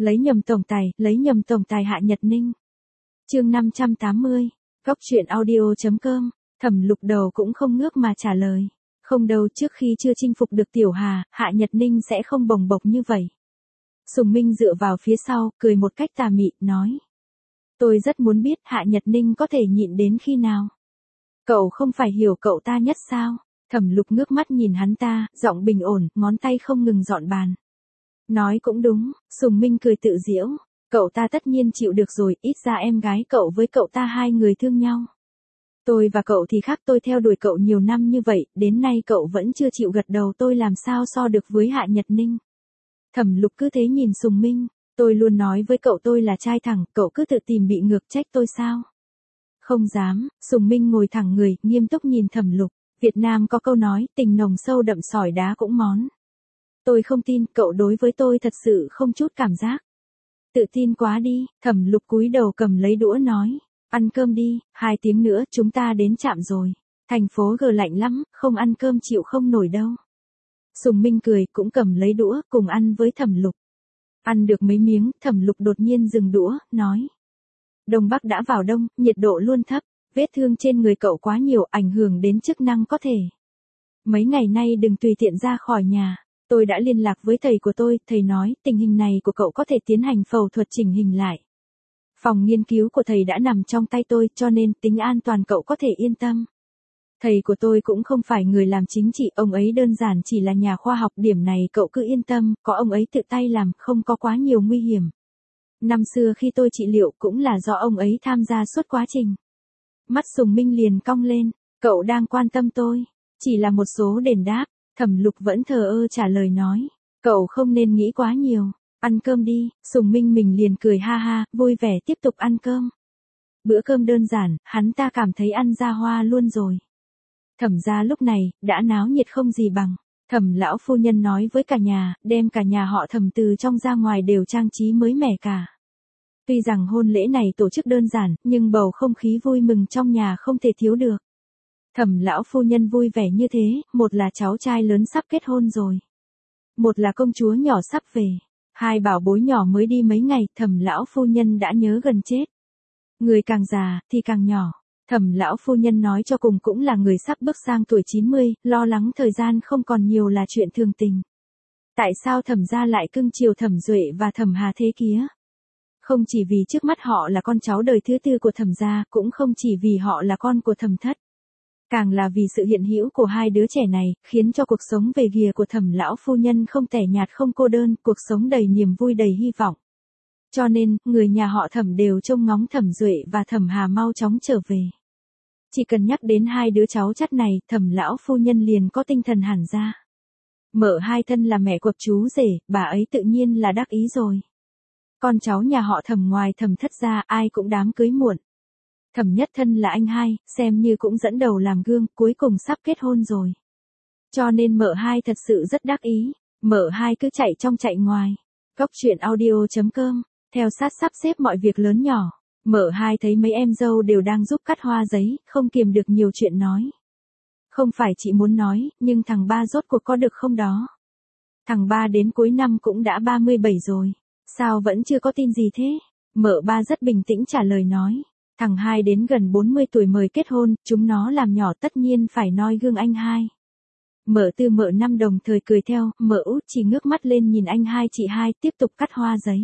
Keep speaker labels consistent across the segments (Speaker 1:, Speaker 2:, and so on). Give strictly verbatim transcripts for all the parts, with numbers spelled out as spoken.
Speaker 1: Lấy nhầm tổng tài, lấy nhầm tổng tài Hạ Nhật Ninh. Chương năm trăm tám mươi, Góc truyện audio chấm com, Thẩm Lục đầu cũng không ngước mà trả lời. Không đâu, trước khi chưa chinh phục được Tiểu Hà, Hạ Nhật Ninh sẽ không bồng bộc như vậy. Sùng Minh dựa vào phía sau, cười một cách tà mị, nói. Tôi rất muốn biết Hạ Nhật Ninh có thể nhịn đến khi nào. Cậu không phải hiểu cậu ta nhất sao? Thẩm Lục ngước mắt nhìn hắn ta, giọng bình ổn, ngón tay không ngừng dọn bàn. Nói cũng đúng, Sùng Minh cười tự giễu. Cậu ta tất nhiên chịu được rồi, ít ra em gái cậu với cậu ta hai người thương nhau. Tôi và cậu thì khác, tôi theo đuổi cậu nhiều năm như vậy, đến nay cậu vẫn chưa chịu gật đầu, tôi làm sao so được với Hạ Nhật Ninh. Thẩm Lục cứ thế nhìn Sùng Minh, tôi luôn nói với cậu tôi là trai thẳng, cậu cứ tự tìm bị ngược trách tôi sao? Không dám. Sùng Minh ngồi thẳng người, nghiêm túc nhìn Thẩm Lục. Việt Nam có câu nói, tình nồng sâu đậm sỏi đá cũng món. Tôi không tin, cậu đối với tôi thật sự không chút cảm giác. Tự tin quá đi. Thẩm Lục cúi đầu cầm lấy đũa nói. Ăn cơm đi, hai tiếng nữa chúng ta đến trạm rồi. Thành phố G lạnh lắm, không ăn cơm chịu không nổi đâu. Sùng Minh cười, cũng cầm lấy đũa, cùng ăn với Thẩm Lục. Ăn được mấy miếng, Thẩm Lục đột nhiên dừng đũa, nói. Đông Bắc đã vào đông, nhiệt độ luôn thấp, vết thương trên người cậu quá nhiều, ảnh hưởng đến chức năng có thể. Mấy ngày nay đừng tùy tiện ra khỏi nhà. Tôi đã liên lạc với thầy của tôi, thầy nói tình hình này của cậu có thể tiến hành phẫu thuật chỉnh hình lại. Phòng nghiên cứu của thầy đã nằm trong tay tôi, cho nên tính an toàn cậu có thể yên tâm. Thầy của tôi cũng không phải người làm chính trị, ông ấy đơn giản chỉ là nhà khoa học, điểm này cậu cứ yên tâm, có ông ấy tự tay làm, không có quá nhiều nguy hiểm. Năm xưa khi tôi trị liệu cũng là do ông ấy tham gia suốt quá trình. Mắt Sùng Minh liền cong lên, cậu đang quan tâm tôi, chỉ là một số đền đáp. Thẩm Lục vẫn thờ ơ trả lời nói, cậu không nên nghĩ quá nhiều, ăn cơm đi. Sùng Minh mình liền cười ha ha, vui vẻ tiếp tục ăn cơm. Bữa cơm đơn giản, hắn ta cảm thấy ăn ra hoa luôn rồi. Thẩm gia lúc này, đã náo nhiệt không gì bằng. Thẩm lão phu nhân nói với cả nhà, đem cả nhà họ Thẩm từ trong ra ngoài đều trang trí mới mẻ cả. Tuy rằng hôn lễ này tổ chức đơn giản, nhưng bầu không khí vui mừng trong nhà không thể thiếu được. Thẩm lão phu nhân vui vẻ như thế, một là cháu trai lớn sắp kết hôn rồi. Một là công chúa nhỏ sắp về. Hai bảo bối nhỏ mới đi mấy ngày, Thẩm lão phu nhân đã nhớ gần chết. Người càng già, thì càng nhỏ. Thẩm lão phu nhân nói cho cùng cũng là người sắp bước sang tuổi chín mươi, lo lắng thời gian không còn nhiều là chuyện thường tình. Tại sao Thẩm gia lại cưng chiều Thẩm Duệ và Thẩm Hà thế kia? Không chỉ vì trước mắt họ là con cháu đời thứ tư của Thẩm gia, cũng không chỉ vì họ là con của Thẩm Thất. Càng là vì sự hiện hữu của hai đứa trẻ này, khiến cho cuộc sống về ghìa của Thẩm lão phu nhân không tẻ nhạt không cô đơn, cuộc sống đầy niềm vui đầy hy vọng. Cho nên, người nhà họ Thẩm đều trông ngóng Thẩm Duệ và Thẩm Hà mau chóng trở về. Chỉ cần nhắc đến hai đứa cháu chắt này, Thẩm lão phu nhân liền có tinh thần hẳn ra. Mợ hai thân là mẹ của chú rể, bà ấy tự nhiên là đắc ý rồi. Con cháu nhà họ Thẩm ngoài Thẩm Thất ra, ai cũng đám cưới muộn. Thẩm Nhất thân là anh hai, xem như cũng dẫn đầu làm gương, cuối cùng sắp kết hôn rồi. Cho nên mợ hai thật sự rất đắc ý, mợ hai cứ chạy trong chạy ngoài. Góc truyện audio chấm com, theo sát sắp xếp mọi việc lớn nhỏ. Mợ hai thấy mấy em dâu đều đang giúp cắt hoa giấy, không kiềm được nhiều chuyện nói. Không phải chị muốn nói, nhưng thằng ba rốt cuộc có được không đó? Thằng ba đến cuối năm cũng đã ba mươi bảy rồi, sao vẫn chưa có tin gì thế? Mợ ba rất bình tĩnh trả lời nói. Thằng hai đến gần bốn mươi tuổi mời kết hôn, chúng nó làm nhỏ tất nhiên phải noi gương anh hai. Mợ tư mợ năm đồng thời cười theo, mợ út chỉ ngước mắt lên nhìn anh hai chị hai tiếp tục cắt hoa giấy.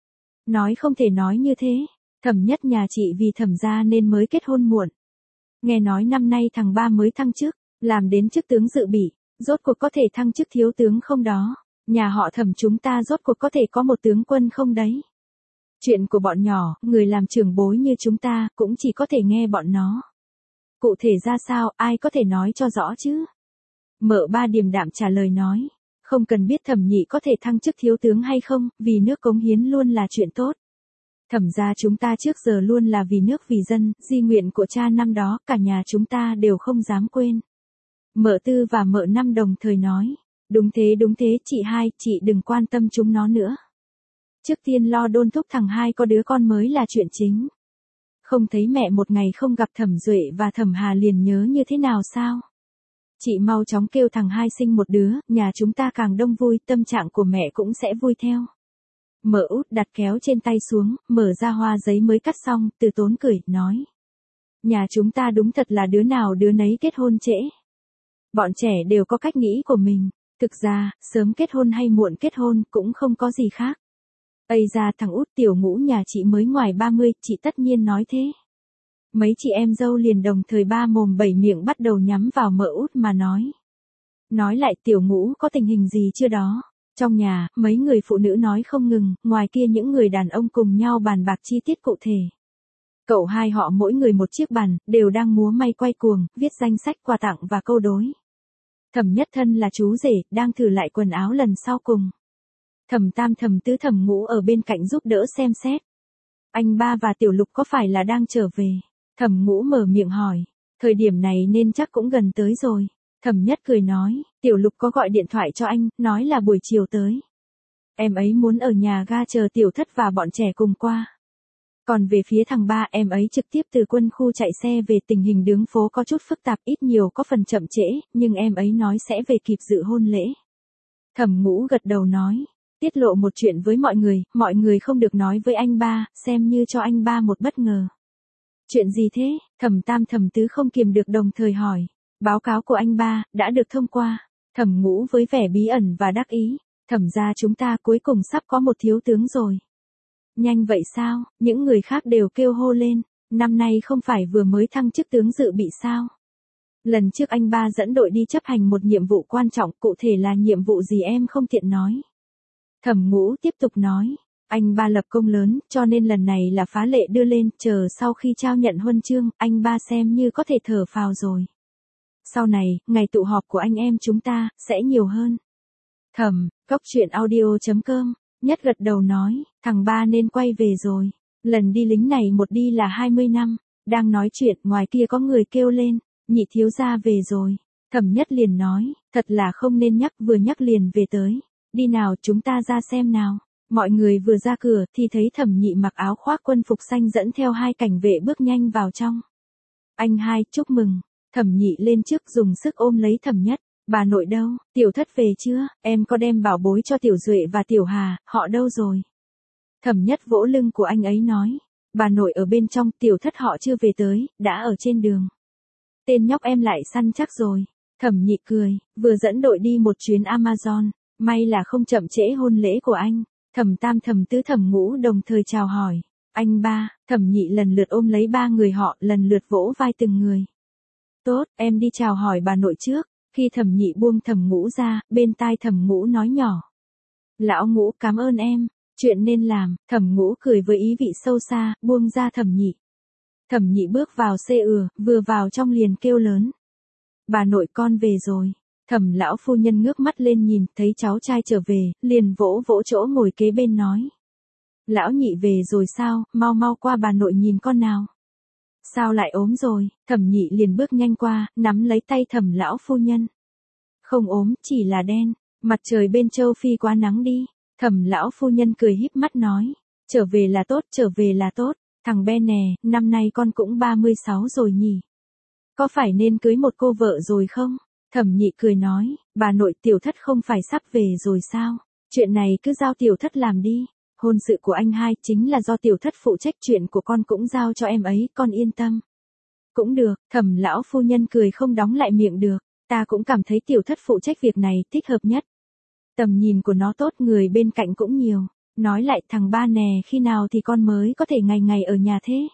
Speaker 1: Nói không thể nói như thế, Thẩm Nhất nhà chị vì Thẩm gia nên mới kết hôn muộn. Nghe nói năm nay thằng ba mới thăng chức, làm đến chức tướng dự bị, rốt cuộc có thể thăng chức thiếu tướng không đó? Nhà họ Thẩm chúng ta rốt cuộc có thể có một tướng quân không đấy? Chuyện của bọn nhỏ, người làm trưởng bối như chúng ta, cũng chỉ có thể nghe bọn nó. Cụ thể ra sao, ai có thể nói cho rõ chứ? Mợ ba điềm đạm trả lời nói. Không cần biết Thẩm nhị có thể thăng chức thiếu tướng hay không, vì nước cống hiến luôn là chuyện tốt. Thẩm gia chúng ta trước giờ luôn là vì nước vì dân, di nguyện của cha năm đó, cả nhà chúng ta đều không dám quên. Mợ tư và mợ năm đồng thời nói. Đúng thế đúng thế, chị hai, chị đừng quan tâm chúng nó nữa. Trước tiên lo đôn thúc thằng hai có đứa con mới là chuyện chính. Không thấy mẹ một ngày không gặp Thẩm Duệ và Thẩm Hà liền nhớ như thế nào sao? Chị mau chóng kêu thằng hai sinh một đứa, nhà chúng ta càng đông vui, tâm trạng của mẹ cũng sẽ vui theo. Mợ út đặt kéo trên tay xuống, mở ra hoa giấy mới cắt xong, Từ Tốn cười, nói. Nhà chúng ta đúng thật là đứa nào đứa nấy kết hôn trễ. Bọn trẻ đều có cách nghĩ của mình. Thực ra, sớm kết hôn hay muộn kết hôn cũng không có gì khác. Ây ra thằng út tiểu Ngũ nhà chị mới ngoài ba mươi, chị tất nhiên nói thế. Mấy chị em dâu liền đồng thời ba mồm bảy miệng bắt đầu nhắm vào mợ út mà nói. Nói lại tiểu Ngũ có tình hình gì chưa đó. Trong nhà, mấy người phụ nữ nói không ngừng, ngoài kia những người đàn ông cùng nhau bàn bạc chi tiết cụ thể. Cậu hai họ mỗi người một chiếc bàn, đều đang múa may quay cuồng, viết danh sách quà tặng và câu đối. Thẩm Nhất Thân là chú rể, đang thử lại quần áo lần sau cùng. Thẩm Tam Thẩm Tứ Thẩm Ngũ ở bên cạnh giúp đỡ xem xét. Anh ba và Tiểu Lục có phải là đang trở về? Thẩm Ngũ mở miệng hỏi. Thời điểm này nên chắc cũng gần tới rồi. Thẩm Nhất cười nói, Tiểu Lục có gọi điện thoại cho anh, nói là buổi chiều tới. Em ấy muốn ở nhà ga chờ Tiểu Thất và bọn trẻ cùng qua. Còn về phía thằng ba, em ấy trực tiếp từ quân khu chạy xe về, tình hình đường phố có chút phức tạp, ít nhiều có phần chậm trễ, nhưng em ấy nói sẽ về kịp dự hôn lễ. Thẩm Ngũ gật đầu nói, tiết lộ một chuyện với mọi người, mọi người không được nói với anh ba, xem như cho anh ba một bất ngờ. Chuyện gì thế? Thẩm Tam Thẩm Tứ không kiềm được đồng thời hỏi. Báo cáo của anh ba, đã được thông qua. Thẩm Ngũ với vẻ bí ẩn và đắc ý. Thẩm ra chúng ta cuối cùng sắp có một thiếu tướng rồi. Nhanh vậy sao? Những người khác đều kêu hô lên. Năm nay không phải vừa mới thăng chức tướng dự bị sao? Lần trước anh ba dẫn đội đi chấp hành một nhiệm vụ quan trọng, cụ thể là nhiệm vụ gì em không tiện nói. Thẩm Ngũ tiếp tục nói. Anh ba lập công lớn, cho nên lần này là phá lệ đưa lên, chờ sau khi trao nhận huân chương, anh ba xem như có thể thở phào rồi. Sau này, ngày tụ họp của anh em chúng ta, sẽ nhiều hơn. Thẩm, Cốc Truyện Audio chấm com, Nhất gật đầu nói, thằng ba nên quay về rồi. Lần đi lính này một đi là hai mươi năm, đang nói chuyện, ngoài kia có người kêu lên, nhị thiếu gia về rồi. Thẩm Nhất liền nói, thật là không nên nhắc, vừa nhắc liền về tới. Đi nào chúng ta ra xem nào. Mọi người vừa ra cửa thì thấy Thẩm Nhị mặc áo khoác quân phục xanh dẫn theo hai cảnh vệ bước nhanh vào trong. Anh hai, chúc mừng. Thẩm Nhị lên trước dùng sức ôm lấy Thẩm Nhất. Bà nội đâu? Tiểu Thất về chưa? Em có đem bảo bối cho Tiểu Duệ và Tiểu Hà, họ đâu rồi? Thẩm Nhất vỗ lưng của anh ấy nói. Bà nội ở bên trong, Tiểu Thất họ chưa về tới, đã ở trên đường. Tên nhóc em lại săn chắc rồi. Thẩm Nhị cười, vừa dẫn đội đi một chuyến Amazon, may là không chậm trễ hôn lễ của anh. Thẩm Tam Thẩm Tứ Thẩm Ngũ đồng thời chào hỏi. Anh ba, Thẩm Nhị lần lượt ôm lấy ba người họ, lần lượt vỗ vai từng người. Tốt, em đi chào hỏi bà nội trước. Khi Thẩm Nhị buông Thẩm Ngũ ra, bên tai Thẩm Ngũ nói nhỏ. Lão Ngũ cảm ơn em, chuyện nên làm. Thẩm Ngũ cười với ý vị sâu xa, buông ra Thẩm Nhị. Thẩm Nhị bước vào xe ừa, vừa vào trong liền kêu lớn. Bà nội con về rồi. Thẩm lão phu nhân ngước mắt lên nhìn, thấy cháu trai trở về, liền vỗ vỗ chỗ ngồi kế bên nói. Lão Nhị về rồi sao, mau mau qua bà nội nhìn con nào. Sao lại ốm rồi? Thẩm Nhị liền bước nhanh qua, nắm lấy tay Thẩm lão phu nhân. Không ốm, chỉ là đen, mặt trời bên châu Phi quá nắng đi. Thẩm lão phu nhân cười híp mắt nói, trở về là tốt, trở về là tốt. Thằng bé nè, năm nay con cũng ba mươi sáu rồi nhỉ. Có phải nên cưới một cô vợ rồi không? Thẩm Nhị cười nói, bà nội Tiểu Thất không phải sắp về rồi sao? Chuyện này cứ giao Tiểu Thất làm đi. Hôn sự của anh hai chính là do Tiểu Thất phụ trách, chuyện của con cũng giao cho em ấy, con yên tâm. Cũng được, Thẩm lão phu nhân cười không đóng lại miệng được, ta cũng cảm thấy Tiểu Thất phụ trách việc này thích hợp nhất. Tầm nhìn của nó tốt, người bên cạnh cũng nhiều. Nói lại thằng ba nè, khi nào thì con mới có thể ngày ngày ở nhà thế?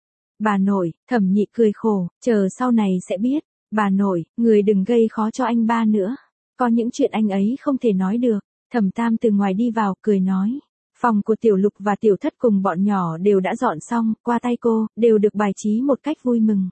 Speaker 1: Bà nội, Thẩm Nhị cười khổ, chờ sau này sẽ biết. Bà nội, người đừng gây khó cho anh ba nữa. Có những chuyện anh ấy không thể nói được. Thẩm Tam từ ngoài đi vào, cười nói. Phòng của Tiểu Lục và Tiểu Thất cùng bọn nhỏ đều đã dọn xong, qua tay cô, đều được bài trí một cách vui mừng.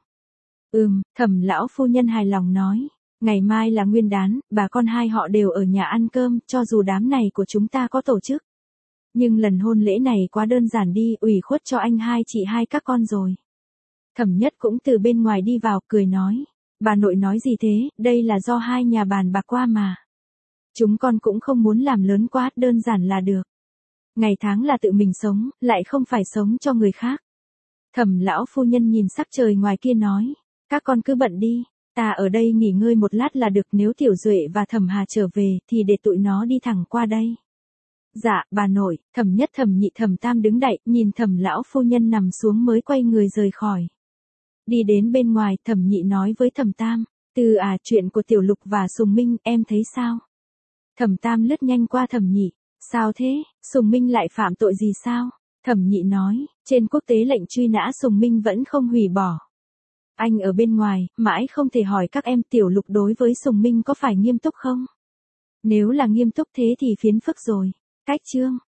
Speaker 1: Ừm, Thẩm lão phu nhân hài lòng nói. Ngày mai là Nguyên đán, bà con hai họ đều ở nhà ăn cơm, cho dù đám này của chúng ta có tổ chức. Nhưng lần hôn lễ này quá đơn giản đi, ủy khuất cho anh hai chị hai các con rồi. Thẩm Nhất cũng từ bên ngoài đi vào, cười nói. Bà nội nói gì thế, đây là do hai nhà bàn bạc qua mà. Chúng con cũng không muốn làm lớn quá, đơn giản là được. Ngày tháng là tự mình sống, lại không phải sống cho người khác. Thẩm lão phu nhân nhìn sắc trời ngoài kia nói. Các con cứ bận đi, ta ở đây nghỉ ngơi một lát là được, nếu Tiểu Duệ và Thẩm Hà trở về thì để tụi nó đi thẳng qua đây. Dạ, bà nội. Thẩm nhất thẩm nhị thẩm tam đứng đậy, nhìn thẩm lão phu nhân nằm xuống mới quay người rời khỏi. Đi đến bên ngoài, thẩm nhị nói với thẩm tam, Từ à, chuyện của Tiểu Lục và Sùng Minh, em thấy sao? Thẩm tam lướt nhanh qua thẩm nhị, sao thế, Sùng Minh lại phạm tội gì sao? Thẩm nhị nói, trên quốc tế lệnh truy nã Sùng Minh vẫn không hủy bỏ. Anh ở bên ngoài, mãi không thể hỏi các em Tiểu Lục đối với Sùng Minh có phải nghiêm túc không? Nếu là nghiêm túc thế thì phiền phức rồi. Cách chương